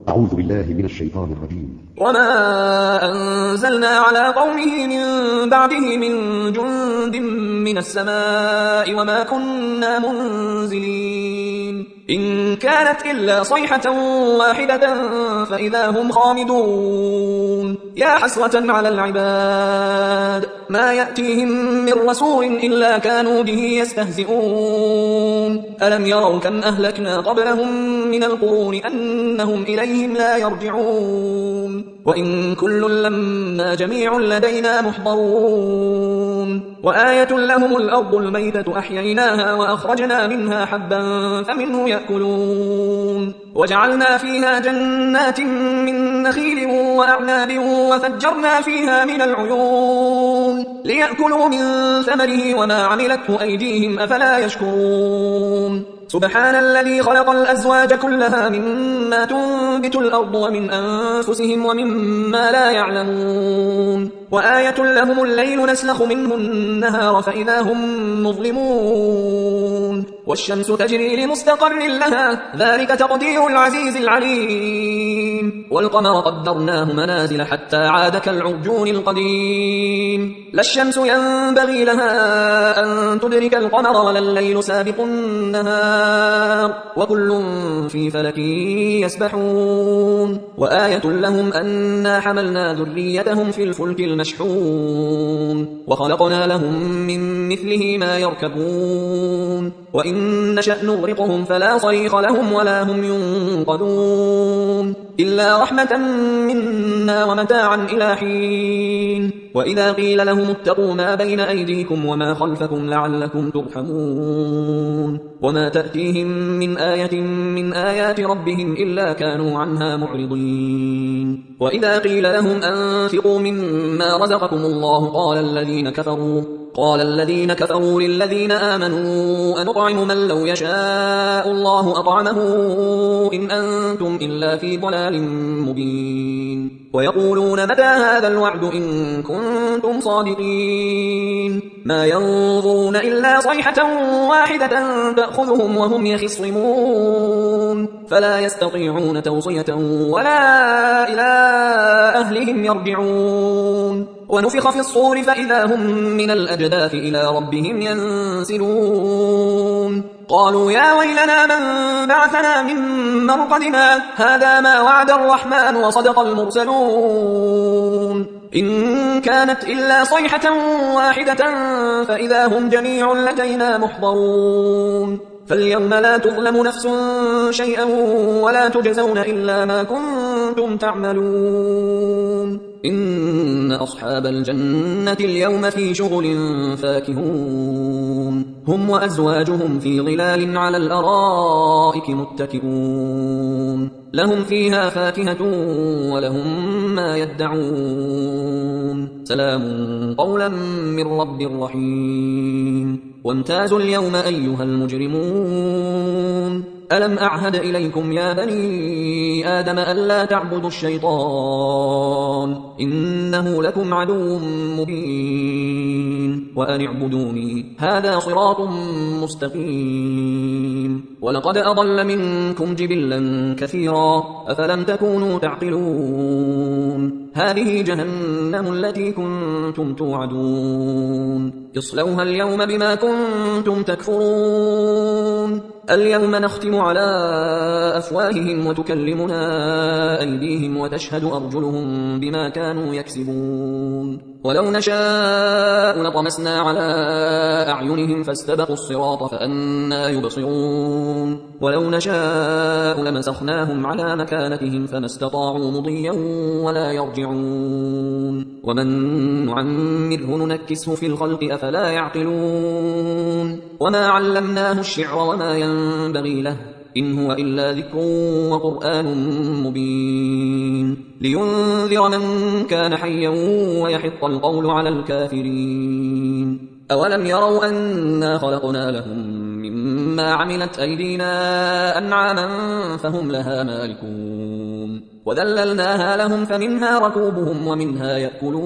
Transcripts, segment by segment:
أعوذ بالله من الشيطان الرجيم. وما أنزلنا على قومه من بعده من جند من السماء وما كنا منزلين إن كانت إلا صيحة واحدة فإذا هم خامدون يا حسرة على العباد ما يأتيهم من رسول إلا كانوا به يستهزئون ألم يروا كم أهلكنا قبلهم من القرون أنهم إليهم لا يرجعون وإن كل لما جميع لدينا محضرون وآية لهم الأرض الميتة أحييناها وأخرجنا منها حبا فمنه يأكلون وجعلنا فيها جنات من نخيل وأعناب وفجرنا فيها من العيون ليأكلوا من ثمره وما عملته أيديهم أفلا يشكرون سبحان الذي خلق الأزواج كلها مما تنبت الأرض ومن أنفسهم ومما لا يعلمون وآية لهم الليل نسلخ منه النهار فإذا هم مظلمون والشمس تجري لمستقر لها ذلك تقدير العزيز العليم والقمر قدرناه منازل حتى عاد كالعرجون القديم لا الشمس ينبغي لها أن تدرك القمر ولا الليل سابق النهار وكل في فلك يسبحون وآية لهم أنا حملنا ذريتهم في الفلك المشحون وخلقنا لهم من مثله ما يركبون وإن نشأ نغرقهم فلا صريخ لهم ولا هم ينقذون إلا رحمة منا ومتاعا إلى حين وإذا قيل لهم اتقوا ما بين أيديكم وما خلفكم لعلكم ترحمون وما تأتيهم من آية من آيات ربهم إلا كانوا عنها معرضين وإذا قيل لهم أنفقوا مما رزقكم الله قال الذين كفروا للذين آمنوا أنطعم من لو يشاء الله أطعمه إن أنتم إلا في ضلال مبين ويقولون متى هذا الوعد إن كنتم صادقين ما ينظرون إلا صيحة واحدة تأخذهم وهم يخصمون فلا يستطيعون توصية ولا إلى أهلهم يرجعون ونفخ في الصور فإذا هم من الأجداث إلى ربهم ينسلون قالوا يا ويلنا من بعثنا من مرقدنا هذا ما وعد الرحمن وصدق المرسلون إن كانت إلا صيحة واحدة فإذا هم جميع لدينا محضرون فاليوم لا تظلم نفس شيئا ولا تجزون إلا ما كنتم تعملون إن أصحاب الجنة اليوم في شغل فاكهون هم وأزواجهم في ظلال على الأرائك متكئون لهم فيها فاكهة ولهم ما يدعون سلام قولا من رب رحيم وامتازوا اليوم أيها المجرمون ألم أعهد إليكم يا بني آدم ألا تعبدوا الشيطان إنه لكم عدو مبين وأن اعبدوني هذا صراط مستقيم ولقد أضل منكم جبلا كثيرا أفلم تكونوا تعقلون هذه جهنم التي كنتم توعدون اصلوها اليوم بما كنتم تكفرون اليوم نختم على أفواههم وتكلمنا أيديهم وتشهد أرجلهم بما كانوا يكسبون ولو نشاء لطمسنا على أعينهم فاستبقوا الصراط فأنا يبصرون ولو نشاء لمسخناهم على مكانتهم فما استطاعوا مضيا ولا يرجعون ومن نعمره ننكسه في الخلق أفلا يعقلون وما علمناه الشعر وما ينبغي له إن هو إلا ذكر وقرآن مبين لينذر من كان حيا ويحق القول على الكافرين أولم يروا أنا خلقنا لهم مما عملت أيدينا أنعاما فهم لها مالكون وذللناها لهم فمنها ركوبهم ومنها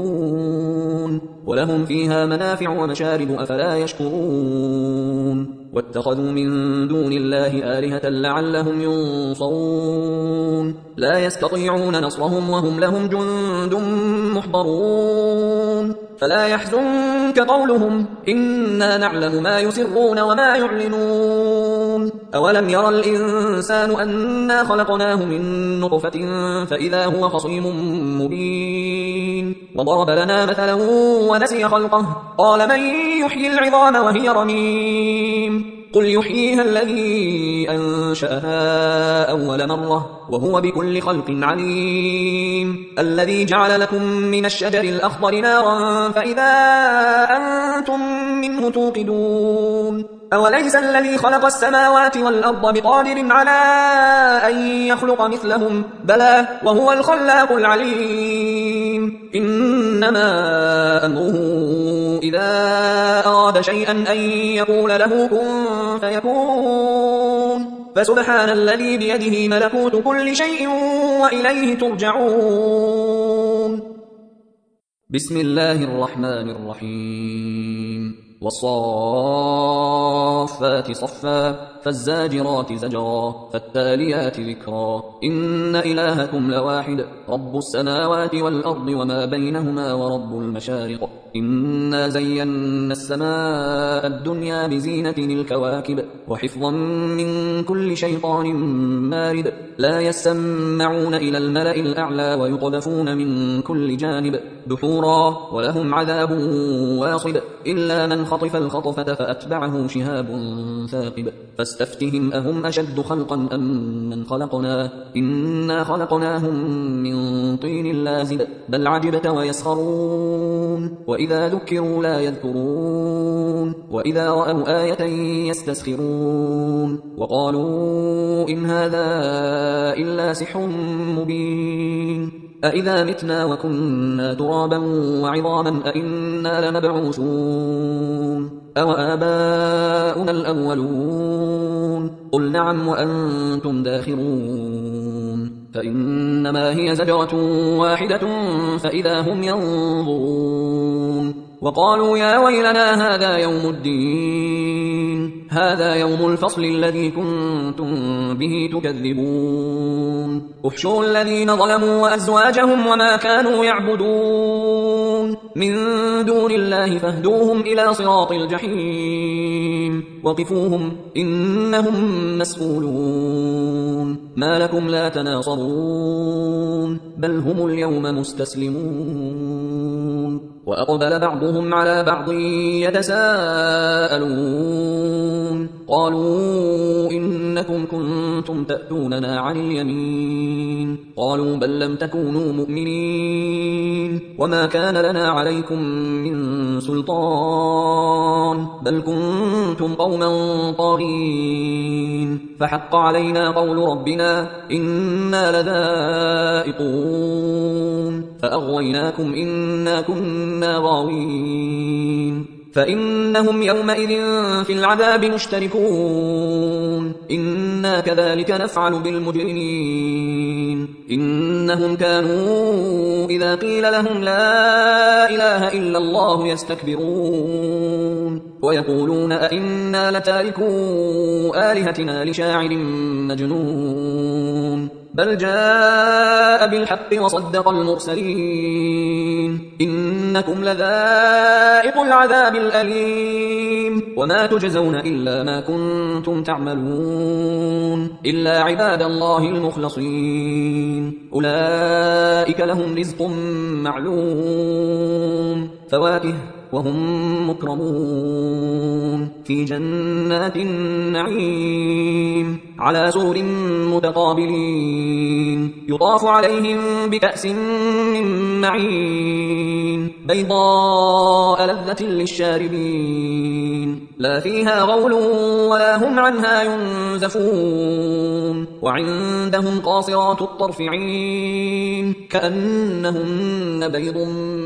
يأكلون ولهم فيها منافع ومشارب أفلا يشكرون واتخذوا من دون الله آلهة لعلهم ينصرون لا يستطيعون نصرهم وهم لهم جند محضرون فلا يحزنك قولهم إنا نعلم ما يسرون وما يعلنون أولم يرى الإنسان أنا خلقناه من نطفة فإذا هو خصيم مبين وضرب لنا مثلا ونسي خلقه قال من يحيي العظام وهي رميم قل يحييها الذي أنشأها أول مرة وهو بكل خلق عليم الذي جعل لكم من الشجر الأخضر نارا فإذا أنتم منه توقدون أوليس الذي خلق السماوات والأرض بقادر على أن يخلق مثلهم بلى وهو الخلاق العليم إنما أمره إذا أراد شيئا أن يقول له كن فيكون فسبحان الذي بيده ملكوت كل شيء وإليه ترجعون بسم الله الرحمن الرحيم والصافات صفا فالزاجرات زجرا فالتاليات ذكرا إن إلهكم لواحد رب السماوات والأرض وما بينهما ورب المشارق إنا زينا السماء الدنيا بزينة الكواكب وحفظا من كل شيطان مارد لا يسمعون إلى الملأ الأعلى ويقذفون من كل جانب دحورا ولهم عذاب واصب إلا من خطف الخطفة فأتبعه شهاب ثاقب فاستفتهم أهم أشد خلقا أم من خلقنا إنا خلقناهم من طين لازب بل عجبت ويسخرون وإذا ذكروا لا يذكرون وإذا رأوا آية يستسخرون وقالوا إن هذا إلا سحر مبين أإذا متنا وكنا ترابا وعظاما أإنا لمبعوثون أو آباؤنا الأولون قل نعم وأنتم داخرون فإنما هي زجرة واحدة فإذا هم ينظرون وقالوا يا ويلنا هذا يوم الدين هذا يوم الفصل الذي كنتم به تكذبون احشروا الذين ظلموا وأزواجهم وما كانوا يعبدون من دون الله فاهدوهم إلى صراط الجحيم وقفوهم إنهم مسؤولون ما لكم لا تناصرون بل هم اليوم مستسلمون وأقبل بعضهم على بعض يتساءلون قالوا إنكم كنتم تأتوننا عن اليمين قالوا بل لم تكونوا مؤمنين وما كان لنا عليكم من سلطان بل كنتم قوما طاغين فحق علينا قول ربنا إنا لذائقون فأغويناكم إنا كنا غاوين فإنهم يومئذ في العذاب مشتركون إنا كذلك نفعل بالمجرمين إنهم كانوا إذا قيل لهم لا إله إلا الله يستكبرون ويقولون أئنا لتاركو آلهتنا لشاعر مجنون بل جاء بالحق وصدق المرسلين إنكم لذائق العذاب الأليم وما تجزون إلا ما كنتم تعملون إلا عباد الله المخلصين أولئك لهم رزق معلوم فواكه وهم مكرمون في جنات النعيم على سرر متقابلين يطاف عليهم بكأس من معين بيضاء لذة للشاربين لا فيها غول ولا هم عنها ينزفون وعندهم قاصرات الطرف عين كأنهن بيض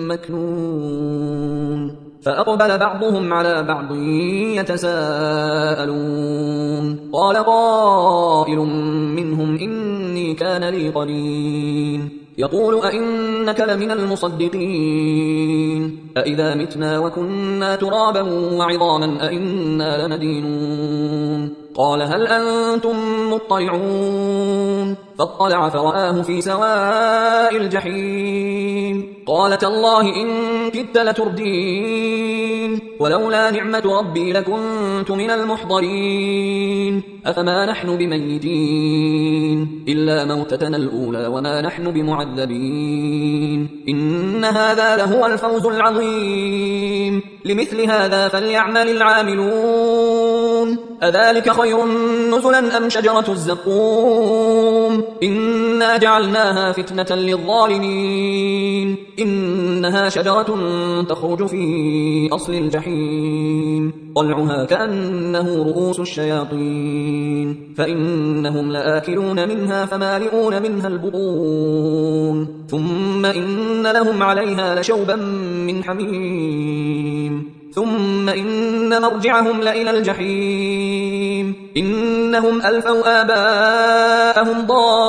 مكنون فأقبل بعضهم على بعض يتساءلون قال قائل منهم إن إني كان لي قرين يقول أئنك لمن المصدقين أئذا متنا وكنا ترابا وعظاما أئنا لمدينون قال هل أنتم مطلعون فاطلع فرآه في سواء الجحيم قال تالله إن كدت لتردين ولولا نعمة ربي لكنت من المحضرين أفما نحن بميتين إلا موتتنا الأولى وما نحن بمعذبين إن هذا لهو الفوز العظيم لمثل هذا فليعمل العاملون أذلك خير نزلا أم شجرة الزقوم إنا جعلناها فتنة للظالمين إنها شجرة تخرج في أصل الجحيم طلعها كأنه رؤوس الشياطين فإنهم لآكلون منها فمالئون منها البطون ثم إن لهم عليها لشوبا من حميم ثم إن مرجعهم لإلى الجحيم إنهم ألفوا آباءهم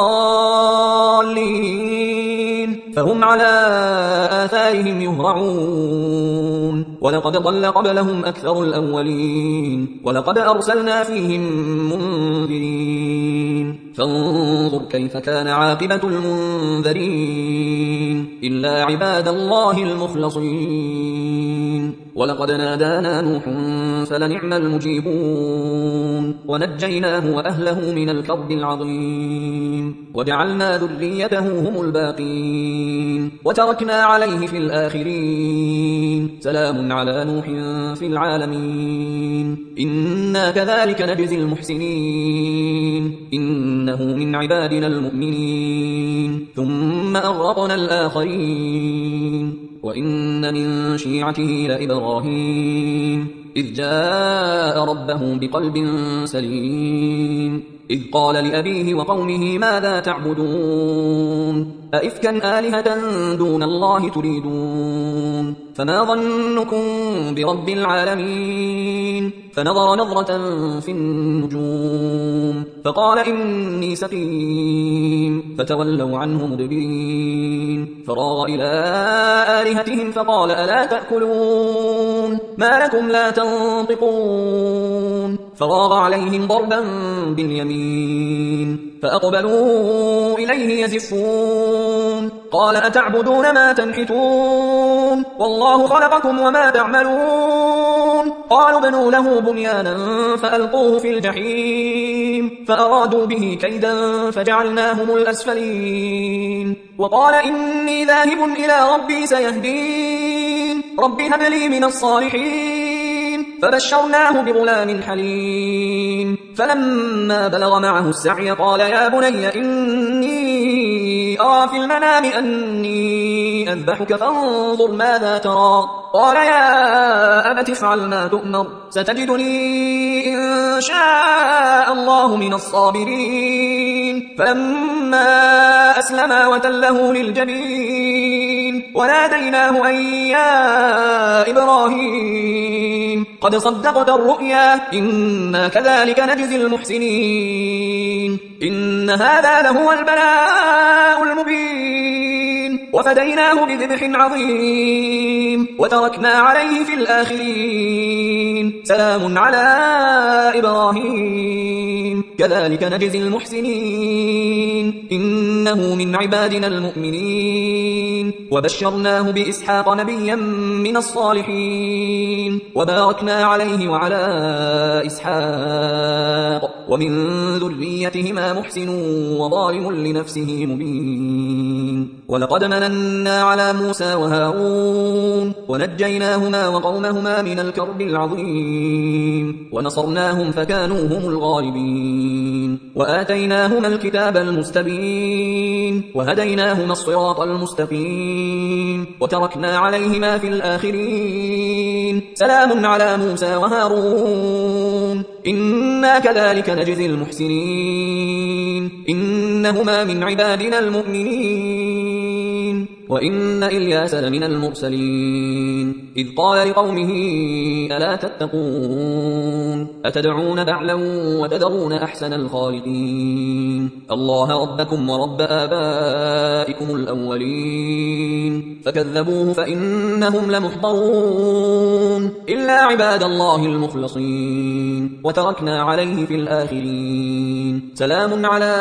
ضالين فهم على آثارهم يهرعون ولقد ضل قبلهم أكثر الأولين ولقد أرسلنا فيهم منذرين فانظر كيف كان عاقبة المنذرين إلا عباد الله المخلصين ولقد نادانا نوح فلنعم المجيبون ونجيناه وأهله من الكرب العظيم وجعلنا ذريته هم الباقين وتركنا عليه في الآخرين سلام على نوح في العالمين إنا كذلك نجزي المحسنين إنه من عبادنا المؤمنين ثم أغرقنا الآخرين وإن من شيعته لإبراهيم إذ جاء ربه بقلب سليم إذ قال لأبيه وقومه ماذا تعبدون أئفكا آلهة دون الله تريدون فما ظنكم برب العالمين فنظر نظرة في النجوم فقال إني سقيم فتولوا عنه مدبرين فراغ إلى آلهتهم فقال ألا تأكلون ما لكم لا تنطقون فراغ عليهم ضربا باليمين فأقبلوا إليه يزفون قال أتعبدون ما تنحتون والله خلقكم وما تعملون قالوا بنوا له بنيانا فألقوه في الجحيم فأرادوا به كيدا فجعلناهم الأسفلين وقال إني ذاهب إلى ربي سيهدين رب هب لي من الصالحين فبشرناه بغلام حليم فلما بلغ معه السعي قال يا بني إني أرى في المنام أني أذبحك فانظر ماذا ترى قال يا أبت افعل ما تؤمر ستجدني إن شاء الله من الصابرين فلما أسلما وتله للجبين وناديناه أن يا إبراهيم قد صدقت الرؤيا إنا كذلك نجزي المحسنين إن هذا لهو البلاء المبين وفديناه بذبح عظيم وتركنا عليه في الآخرين سلام على إبراهيم كذلك نجزي المحسنين إنه من عبادنا المؤمنين وبشرناه بإسحاق نبيا من الصالحين وباركنا عليه وعلى إسحاق ومن ذريتهما محسن وظالم لنفسه مبين ولقد مننا على موسى وهارون ونجيناهما وقومهما من الكرب العظيم ونصرناهم فكانوا هم الغالبين وآتيناهما الكتاب المستبين وهديناهما الصراط المستقيم وتركنا عليهما في الآخرين سلام على موسى وهارون إنا كذلك نجزي المحسنين إنهما من عبادنا المؤمنين وإن إلياس لمن المرسلين إذ قال لقومه ألا تتقون أتدعون بعلا وتذرون أحسن الخالقين الله ربكم ورب آبائكم الأولين فكذبوه فإنهم لمحضرون إلا عباد الله المخلصين وتركنا عليه في الآخرين سلام على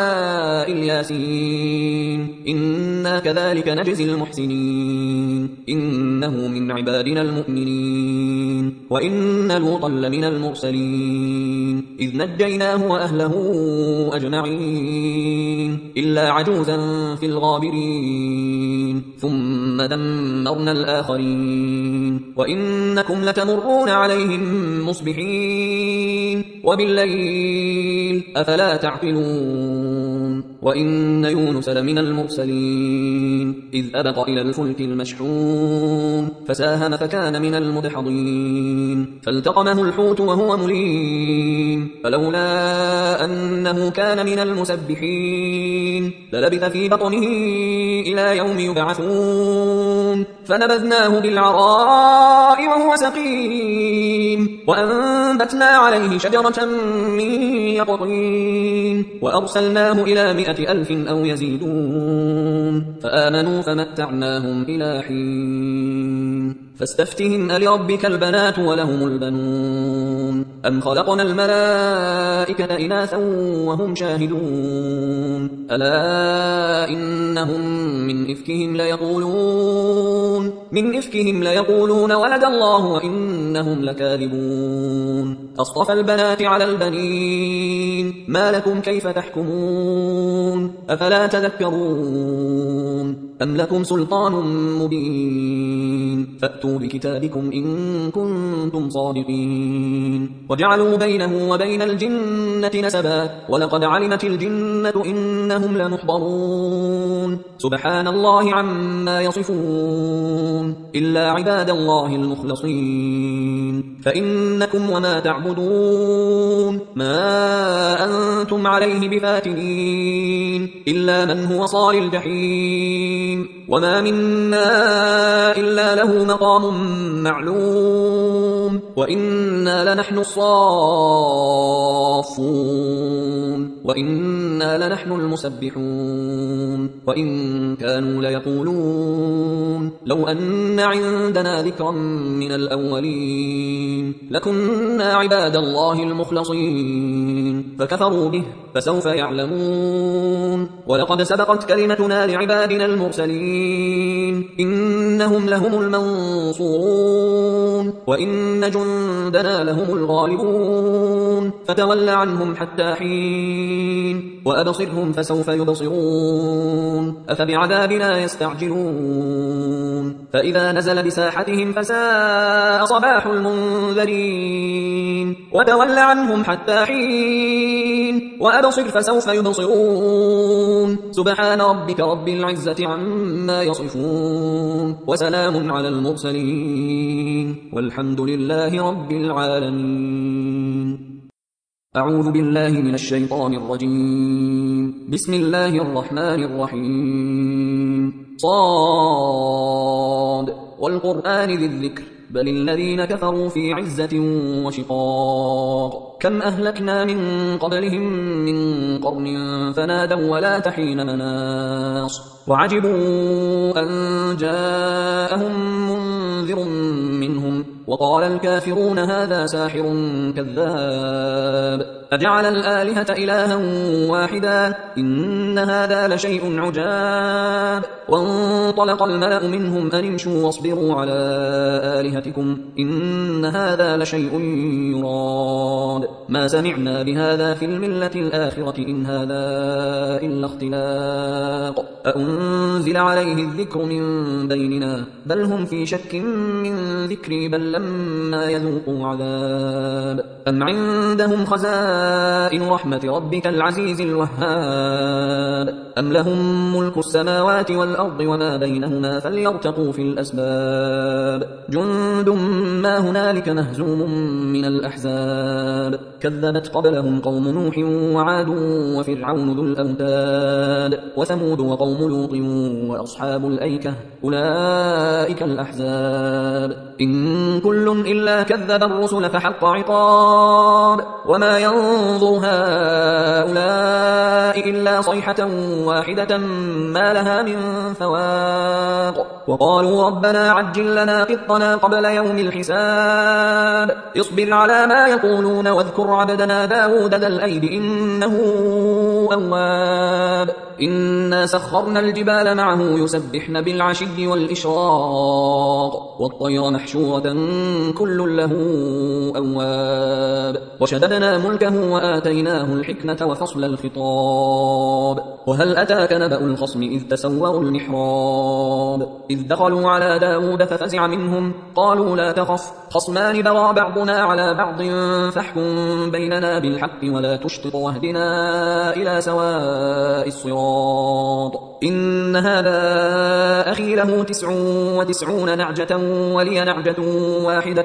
الياسين إنا كذلك نجزي المحسنين إنه من عبادنا المؤمنين وإن لوطا لمن المرسلين إذ نجيناه وأهله أجمعين إلا عجوزا في الغابرين ثم دمرنا الآخرين وإنكم لتمرون عليهم مصبحين وبالليل أفلا تعقلون وإن يونس لمن المرسلين إذ أبق إلى الفلك المشحون فساهم فكان من المدحضين فالتقمه الحوت وهو مليم فلولا أنه كان من المسبحين للبث في بطنه إلى يوم يبعثون فنبذناه بالعراء وهو سقيم وأنبتنا عليه شجرة من يقطين وأرسلناه إلى 100,000 أو يزيدون فآمنوا فمتعناهم إلى حين فاستفتهم ألربك البنات ولهم البنون أم خلقنا الملائكة إناثا وهم شاهدون ألا إنهم من إفكهم ليقولون ولد الله وإنهم لكاذبون أصطفى البنات على البنين ما لكم كيف تحكمون أفلا تذكرون أم لكم سلطان مبين فأتوا بكتابكم إن كنتم صادقين وجعلوا بينه وبين الجنة نسبا ولقد علمت الجنة إنهم لمحضرون سبحان الله عما يصفون إلا عباد الله المخلصين فإنكم وما تعبدون ما أنتم عليه بفاتنين إلا من هو صال الجحيم وما منا إلا له مقام معلوم وإنا لنحن الصافون وإنا لنحن المسبحون وإن كانوا ليقولون لو أن عندنا ذكرا من الأولين لكنا عباد الله المخلصين فكفروا به فسوف يعلمون ولقد سبقت كلمتنا لعبادنا المرسلين إنهم لهم المنصورون وإن جندنا لهم الغالبون فتول عنهم حتى حين وأبصرهم فسوف يبصرون أفبعذابنا يستعجلون فإذا نزل بساحتهم فساء صباح المنذرين وتول عنهم حتى حين وأبصر فسوف يبصرون سبحان ربك رب العزة عما يصفون وسلام على المرسلين والحمد لله رب العالمين أعوذ بالله من الشيطان الرجيم بسم الله الرحمن الرحيم صاد والقرآن ذي الذكر بل الذين كفروا في عزة وشقاق كم أهلكنا من قبلهم من قرن فنادوا ولا تحين مناص وعجبوا أن جاءهم منذر منهم وقال الكافرون هذا ساحر كذاب أجعل الآلهة إلها واحدا إن هذا لشيء عجاب وانطلق الملأ منهم أن امشوا واصبروا على آلهتكم إن هذا لشيء يراد ما سمعنا بهذا في الملة الآخرة إن هذا إلا اختلاق أأنزل عليه الذكر من بيننا بل هم في شك من ذكري بل لما يذوقوا عذاب أم عندهم خزائن رحمة ربك العزيز الوهاب أم لهم ملك السماوات والأرض وما بينهما فليرتقوا في الأسباب جند ما هنالك مهزوم من الأحزاب كذبت قبلهم قوم نوح وعاد وفرعون ذو الأوتاد وثمود وقوم لوط وأصحاب الأيكة أولئك الأحزاب إن كل إلا كذب الرسل فحق عقاب وما ينظر هؤلاء إلا صيحة واحدة ما لها من فواق وقالوا ربنا عجل لنا قطنا قبل يوم الحساب اصبر على ما يقولون واذكر عبدنا داود ذا الأيد إنه أواب إنا سخرنا الجبال معه يسبحن بالعشي والإشراق والطير محشورة كل له أواب وشددنا ملكه وآتيناه الحكمة وفصل الخطاب وهل أتاك نبأ الخصم إذ تسوروا المحراب إذ دخلوا على داود ففزع منهم قالوا لا تخف خصمان بغى بعضنا على بعض فاحكم بيننا بالحق ولا تشطط واهدنا إلى سواء الصراط إن هذا أخي له 99 نعجة ولي نعجة واحدة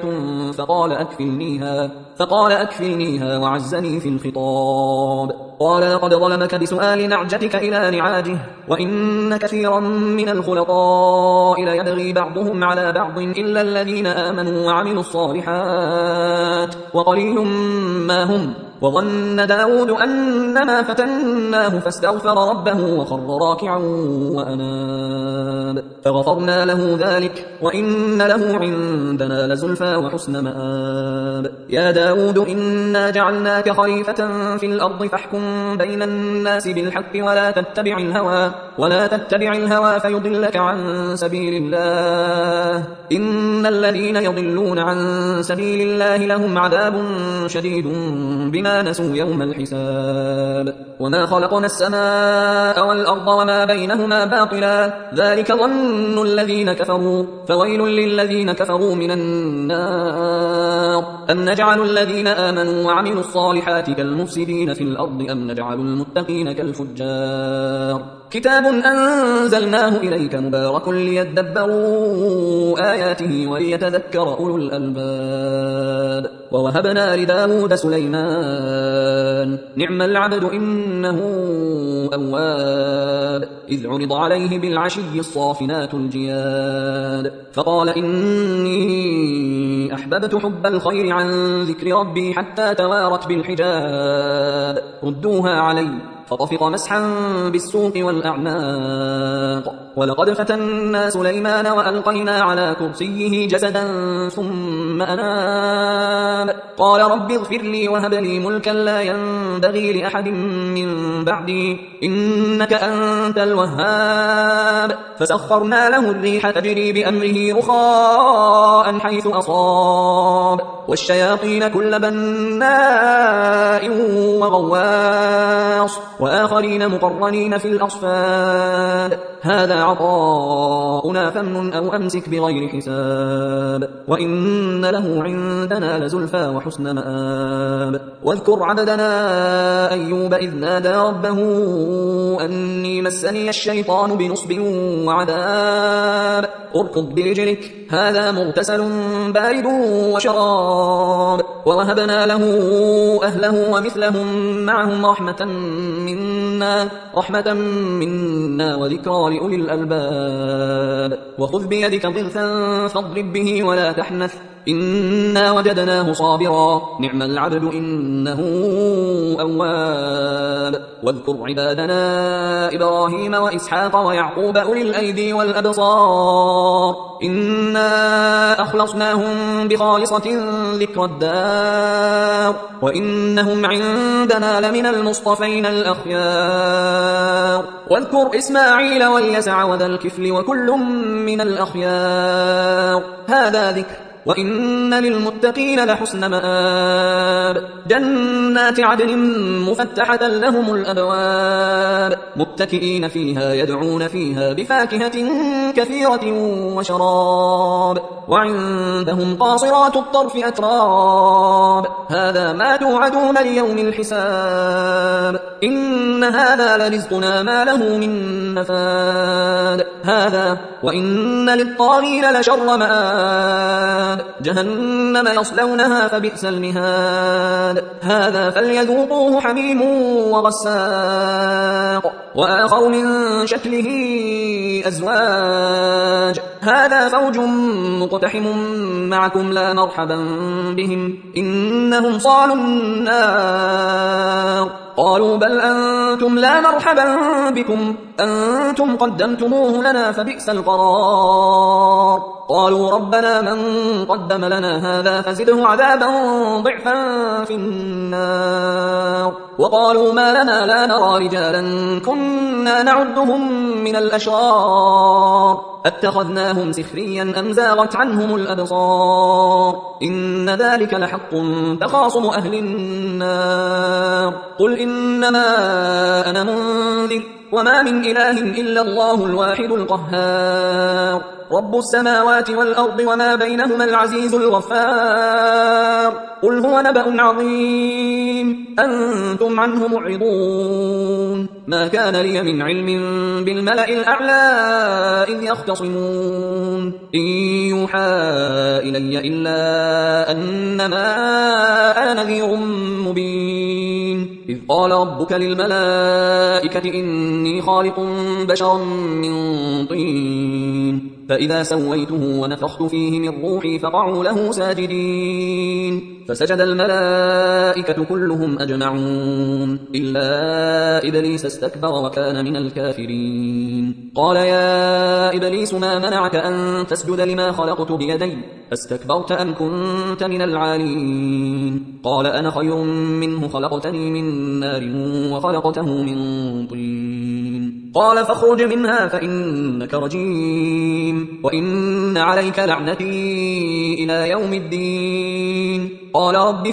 فقال أكفلنيها وعزني في الخطاب قال لقد ظلمك بسؤال نعجتك إلى نعاجه وإن كثيرا من الخلطاء ليبغي بعضهم على بعض إلا الذين آمنوا وعملوا الصالحات وقليل ما هم وظن داود أنما فتناه فاستغفر ربه وخر راكعا وأناب فغفرنا له ذلك وإن له عندنا لزلفى وحسن مآب يا داود إنا جعلناك خليفة في الأرض فاحكم بين الناس بالحق ولا تتبع الهوى فيضلك عن سبيل الله إن الذين يضلون عن سبيل الله لهم عذاب شديد بما نسوا يوم الحساب وما خلقنا السماء والأرض وما بينهما باطلا ذلك ظن الذين كفروا فويل للذين كفروا من النار أم نجعل الذين آمنوا وعملوا الصالحات كالمفسدين في الأرض أم نجعل المتقين كالفجار كتاب أنزلناه إليك مبارك ليدبروا آياته وليتذكر أولو الألباب ووهبنا لداود سليمان نعم العبد إنه أواب إذ عرض عليه بالعشي الصافنات الجياد فقال إني أحببت حب الخير عن ذكر ربي حتى توارت بالحجاب ردوها علي فطفق مسحا بالسوق والأعناق ولقد فتنا سليمان وألقينا على كرسيه جسدا ثم أناب قال رب اغفر لي وهب لي ملكا لا ينبغي لأحد من بعدي إنك أنت الوهاب فسخرنا له الريح تجري بأمره رخاء حيث أصاب والشياطين كل بناء وغواص وآخرين مقرنين في الأصفاد هذا عطاؤنا فامنن أو أمسك بغير حساب وإن له عندنا لزلفى وحسن مآب واذكر عبدنا أيوب إذ نادى ربه أني مسني الشيطان بنصب وعذاب اركض برجلك هذا مغتسل بارد وشراب ووهبنا له أهله ومثلهم معهم رحمة منا وذكرى لأولي الألباب وخذ بيدك ضغثا فاضرب به ولا تحنث إنا وجدناه صابرا نعم العبد إنه أواب واذكر عبادنا إبراهيم وإسحاق ويعقوب أولي الأيدي والأبصار إنا أخلصناهم بخالصة ذكر الدار وإنهم عندنا لمن المصطفين الأخيار واذكر إسماعيل واليسع وذا الكفل وكل من الأخيار هذا ذكر وإن للمتقين لحسن مآب جنات عدن مفتحة لهم الأبواب متكئين فيها يدعون فيها بفاكهة كثيرة وشراب وعندهم قاصرات الطرف أتراب هذا ما توعدون ليوم الحساب إن هذا لرزقنا ما له من نفاد هذا وإن للطاغين لشر مآب جهنم يصلونها فبئس المهاد هذا فليذوقوه حميم وغساق وآخر من شكله أزواج هذا فوج مقتحم معكم لا مرحبا بهم إنهم صالوا النار قالوا بل أنتم لا مرحبا بكم أنتم قدمتموه لنا فبئس القرار قالوا ربنا من قدم لنا هذا فزده عذابا ضعفا في النار وقالوا ما لنا لا نرى رجالا كنا نعدهم من الأشرار أتخذناهم سخريا أم زاغت عنهم الأبصار إن ذلك لحق تخاصم أهل النار قل إنما أنا منذر وما من إله إلا الله الواحد القهار رب السماوات والأرض وما بينهما العزيز الغفار قل هو نبأ عظيم أنتم عنه معرضون ما كان لي من علم بالملأ الأعلى إذ يختصمون إن يوحى إلي إلا أنما أنا نذير مبين إذ قال ربك للملائكة إني خالق بشرا من طين فإذا سويته ونفخت فيه من روحي فقعوا له ساجدين فسجد الملائكة كلهم أجمعون إلا إبليس استكبر وكان من الكافرين قال يا إبليس ما منعك أن تسجد لما خلقت بيدي أستكبرت أم كنت من العالين قال أنا خير منه خلقتني من نار وخلقته من طين قال فاخرج منها فإنك رجيم وإن عليك لعنتي إلى يوم الدين قال رب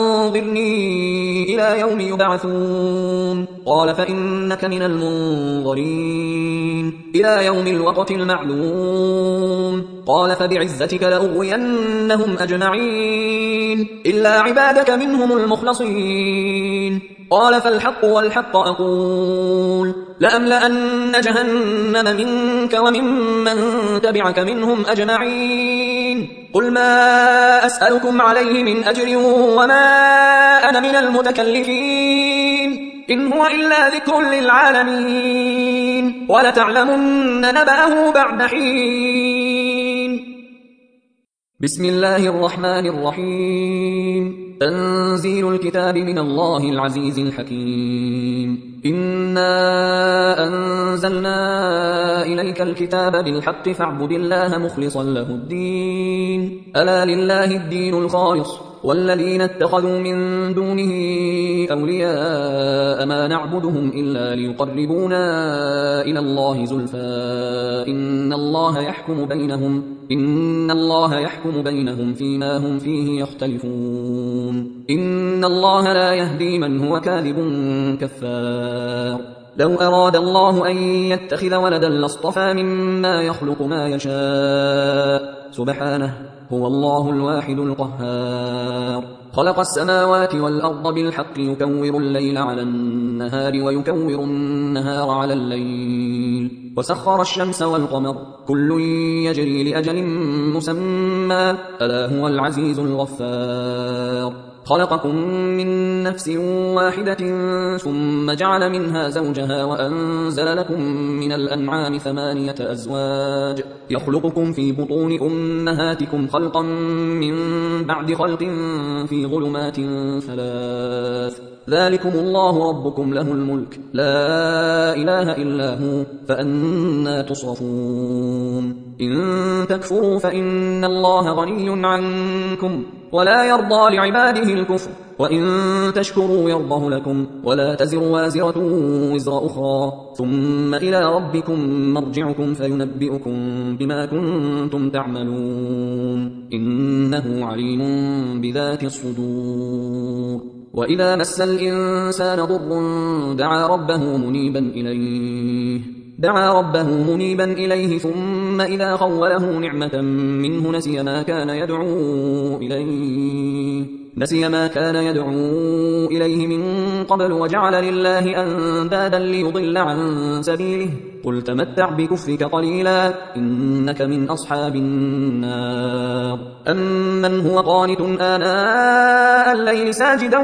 فأنظرني إلى يوم يبعثون قال فإنك من المنظرين إلى يوم الوقت المعلوم قال فبعزتك لأغوينهم أجمعين إلا عبادك منهم المخلصين قال فالحق والحق أقول لأملأن جهنم منك وممن تبعك منهم أجمعين قل ما أسألكم عليه من أجر وما أنا من المتكلفين إن هو إلا ذكر للعالمين ولتعلمن نبأه بعد حين بسم الله الرحمن الرحيم تنزيل الكتاب من الله العزيز الحكيم إنا أنزلنا إليك الكتاب بالحق فاعبد الله مخلصا له الدين ألا لله الدين الخالص والذين اتخذوا من دونه أولياء ما نعبدهم إلا ليقربونا إلى الله زلفى إن الله يحكم بينهم فيما هم فيه يختلفون إن الله لا يهدي من هو كاذب كفار لو أراد الله أن يتخذ ولدا لاصطفى مما يخلق ما يشاء سبحانه هو الله الواحد القهار خلق السماوات والأرض بالحق يكور الليل على النهار ويكور النهار على الليل وسخر الشمس والقمر كل يجري لأجل مسمى ألا هو العزيز الغفار خلقكم من نفس واحدة ثم جعل منها زوجها وأنزل لكم من الأنعام 8 أزواج يخلقكم في بطون أمهاتكم خلقا من بعد خلق في ظلمات 3 ذلكم الله ربكم له الملك لا إله إلا هو فأنى تصرفون إن تكفروا فإن الله غني عنكم ولا يرضى لعباده الكفر وإن تشكروا يرضه لكم ولا تزر وازرة وزر أخرى ثم إلى ربكم مرجعكم فينبئكم بما كنتم تعملون إنه عليم بذات الصدور وإذا مس الإنسان ضر دعا ربه منيبا إليه دعا ربه منيبا إليه ثم إذا خوله نعمة منه نسي ما كان يدعو إليه من قبل وجعل لله أندادا ليضل عن سبيله قل تمتع بكفرك قليلا إنك من أصحاب النار أمن هو قانت آناء الليل ساجدا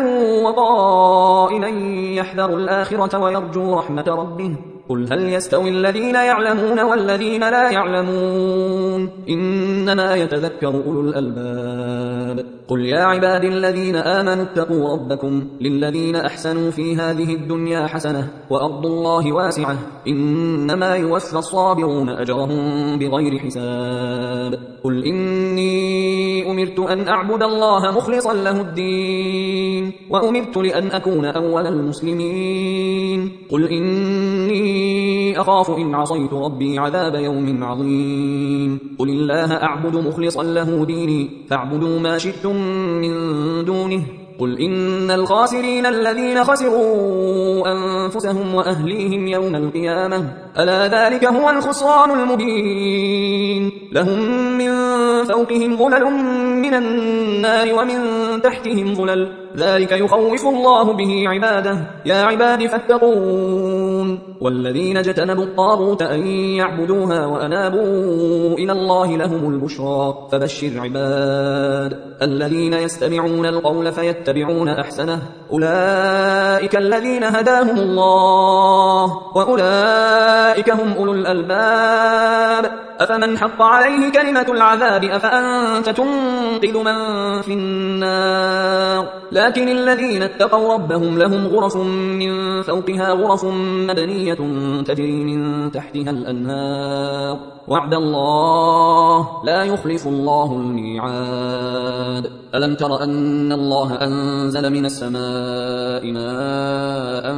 وقائما يحذر الآخرة ويرجو رحمة ربه قل هل يستوي الذين يعلمون والذين لا يعلمون إنما يتذكر أولو الألباب قل يا عبادي الذين آمنوا اتقوا ربكم للذين أحسنوا في هذه الدنيا حسنة وأرض الله واسعة إنما يوفى الصابرون أجرهم بغير حساب قل إني أمرت أن أعبد الله مخلصا له الدين وأمرت لأن أكون أول المسلمين قل إني أخاف إن عصيت ربي عذاب يوم عظيم قل الله أعبد مخلصا له ديني فاعبدوا ما شئتم من دونه قل إن الخاسرين الذين خسروا أنفسهم وأهليهم يوم القيامة ألا ذلك هو الخسران المبين لهم من فوقهم ظلل من النار ومن تحتهم ظلل ذلك يخوف الله به عباده يا عباد فاتقون والذين اجتنبوا الطاغوت أن يعبدوها وأنابوا إلى الله لهم البشرى فبشر عباد الذين يستمعون القول فيتبعون أحسنه أولئك الذين هداهم الله وأولئك هم أولو الألباب أفمن حق عليه كلمة العذاب أفأنت تنقذ من في النار لكن الذين اتقوا ربهم لهم غرف من فوقها غرف مبنية تجري من تحتها الأنهار وعد الله لا يخلف الله الميعاد ألم تر أن الله أنزل من السماء ماء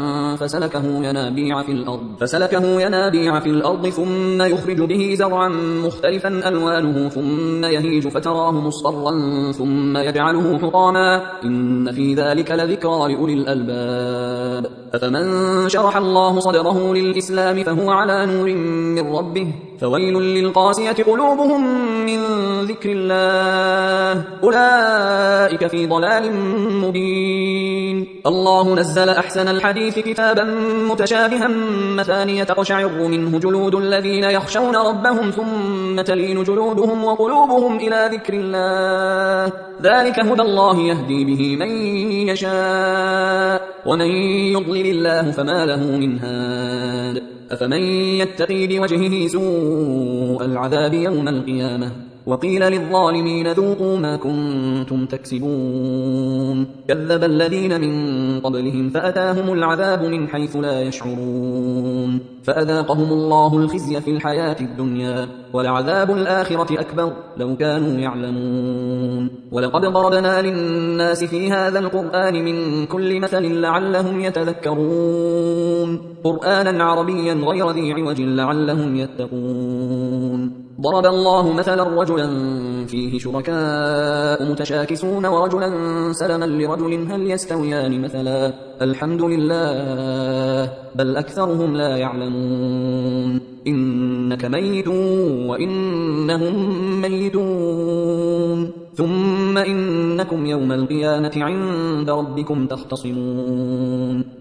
فسلكه ينابيع في الأرض ثم يخرج به زرعا مختلفا ألوانه ثم يهيج فتراه مصفرا ثم يجعله حطاما إن في ذلك لذكرى لأولي الألباب أفمن شرح الله صدره للإسلام فهو على نور من ربه فويل للقاسية قلوبهم من ذكر الله أولئك في ضلال مبين الله نزل أحسن الحديث كتابا متشابها مثانية تقشعر منه جلود الذين يخشون ربهم ثم تلين جلودهم وقلوبهم إلى ذكر الله ذلك هدى الله يهدي به من يشاء ومن يضلل الله فما له من هاد أفمن يتقي بوجهه سوء العذاب يوم القيامة وقيل للظالمين ذوقوا ما كنتم تكسبون كذب الذين من قبلهم فأتاهم العذاب من حيث لا يشعرون فأذاقهم الله الخزي في الحياة الدنيا ولعذاب الآخرة أكبر لو كانوا يعلمون ولقد ضربنا للناس في هذا القرآن من كل مثل لعلهم يتذكرون قرآنا عربيا غير ذي عوج لعلهم يتقون ضرب الله مثلا رجلا فيه شركاء متشاكسون ورجلا سلما لرجل هل يستويان مثلا الحمد لله بل أكثرهم لا يعلمون إنك ميت وإنهم ميتون ثم إنكم يوم القيامة عند ربكم تختصمون